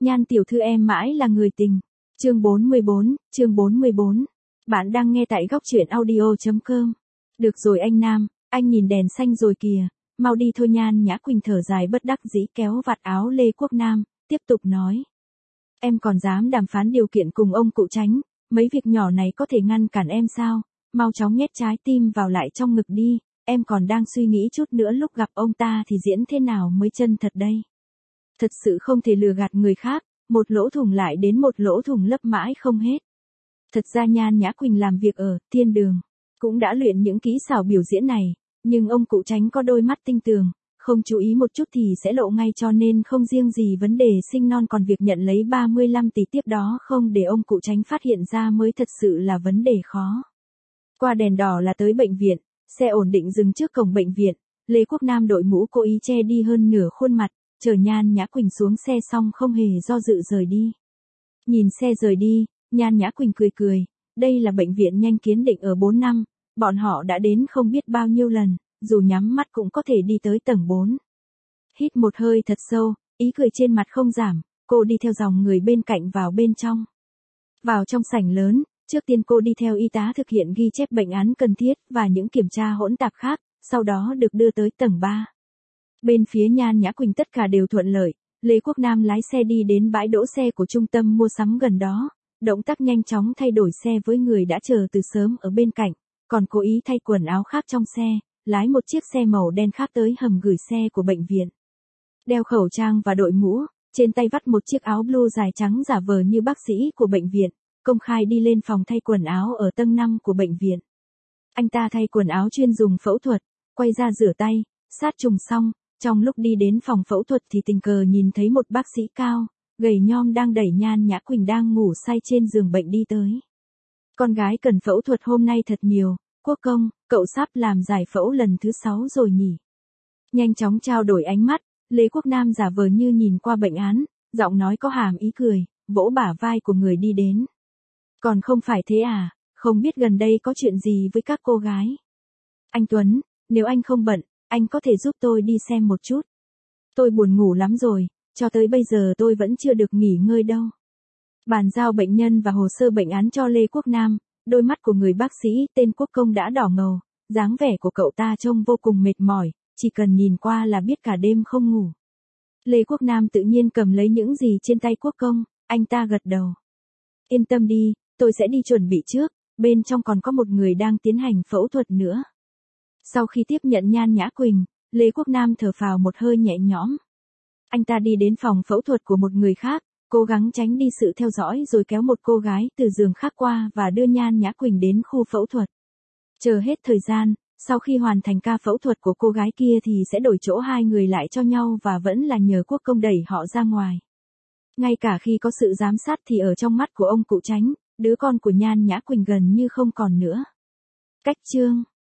Nhan tiểu thư em mãi là người tình. Chương 44. Bạn đang nghe tại góc truyện audio.com. Được rồi anh Nam, anh nhìn đèn xanh rồi kìa, mau đi thôi. Nhan Nhã Quỳnh thở dài bất đắc dĩ kéo vạt áo Lê Quốc Nam, tiếp tục nói. Em còn dám đàm phán điều kiện cùng ông cụ Chánh, mấy việc nhỏ này có thể ngăn cản em sao? Mau chóng nhét trái tim vào lại trong ngực đi, em còn đang suy nghĩ chút nữa lúc gặp ông ta thì diễn thế nào mới chân thật đây. Thật sự không thể lừa gạt người khác, một lỗ thủng lại đến một lỗ thủng lấp mãi không hết. Thật ra Nhan Nhã Quỳnh làm việc ở Thiên Đường, cũng đã luyện những kỹ xảo biểu diễn này, nhưng ông cụ Chánh có đôi mắt tinh tường, không chú ý một chút thì sẽ lộ ngay, cho nên không riêng gì vấn đề sinh non, còn việc nhận lấy 35 tỷ tiếp đó không để ông cụ Chánh phát hiện ra mới thật sự là vấn đề khó. Qua đèn đỏ là tới bệnh viện, xe ổn định dừng trước cổng bệnh viện, Lê Quốc Nam đội mũ cố ý che đi hơn nửa khuôn mặt, chờ Nhan Nhã Quỳnh xuống xe xong không hề do dự rời đi. Nhìn xe rời đi, Nhan Nhã Quỳnh cười, đây là bệnh viện Nhanh Kiến Định ở 4 năm, bọn họ đã đến không biết bao nhiêu lần, dù nhắm mắt cũng có thể đi tới tầng 4. Hít một hơi thật sâu, ý cười trên mặt không giảm, cô đi theo dòng người bên cạnh vào bên trong. Vào trong sảnh lớn, trước tiên cô đi theo y tá thực hiện ghi chép bệnh án cần thiết và những kiểm tra hỗn tạp khác, sau đó được đưa tới tầng 3. Bên phía Nhan Nhã Quỳnh tất cả đều thuận lợi, Lê Quốc Nam lái xe đi đến bãi đỗ xe của trung tâm mua sắm gần đó, động tác nhanh chóng thay đổi xe với người đã chờ từ sớm ở bên cạnh, còn cố ý thay quần áo khác trong xe, lái một chiếc xe màu đen khác tới hầm gửi xe của bệnh viện. Đeo khẩu trang và đội mũ, trên tay vắt một chiếc áo blue dài trắng giả vờ như bác sĩ của bệnh viện, công khai đi lên phòng thay quần áo ở tầng 5 của bệnh viện. Anh ta thay quần áo chuyên dùng phẫu thuật, quay ra rửa tay, sát trùng xong, trong lúc đi đến phòng phẫu thuật thì tình cờ nhìn thấy một bác sĩ cao, gầy nhom đang đẩy Nhan Nhã Quỳnh đang ngủ say trên giường bệnh đi tới. Con gái cần phẫu thuật hôm nay thật nhiều, Quốc công, cậu sắp làm giải phẫu lần thứ 6 rồi nhỉ? Nhanh chóng trao đổi ánh mắt, Lê Quốc Nam giả vờ như nhìn qua bệnh án, giọng nói có hàm ý cười, vỗ bả vai của người đi đến. Còn không phải thế à, không biết gần đây có chuyện gì với các cô gái? Anh Tuấn, nếu anh không bận, anh có thể giúp tôi đi xem một chút. Tôi buồn ngủ lắm rồi, cho tới bây giờ tôi vẫn chưa được nghỉ ngơi đâu. Bàn giao bệnh nhân và hồ sơ bệnh án cho Lê Quốc Nam, đôi mắt của người bác sĩ tên Quốc công đã đỏ ngầu, dáng vẻ của cậu ta trông vô cùng mệt mỏi, chỉ cần nhìn qua là biết cả đêm không ngủ. Lê Quốc Nam tự nhiên cầm lấy những gì trên tay Quốc công, anh ta gật đầu. Yên tâm đi, tôi sẽ đi chuẩn bị trước, bên trong còn có một người đang tiến hành phẫu thuật nữa. Sau khi tiếp nhận Nhan Nhã Quỳnh, Lê Quốc Nam thở phào một hơi nhẹ nhõm. Anh ta đi đến phòng phẫu thuật của một người khác, cố gắng tránh đi sự theo dõi rồi kéo một cô gái từ giường khác qua và đưa Nhan Nhã Quỳnh đến khu phẫu thuật. Chờ hết thời gian, sau khi hoàn thành ca phẫu thuật của cô gái kia thì sẽ đổi chỗ hai người lại cho nhau và vẫn là nhờ Quốc công đẩy họ ra ngoài. Ngay cả khi có sự giám sát thì ở trong mắt của ông cụ Chánh, đứa con của Nhan Nhã Quỳnh gần như không còn nữa. Cách chương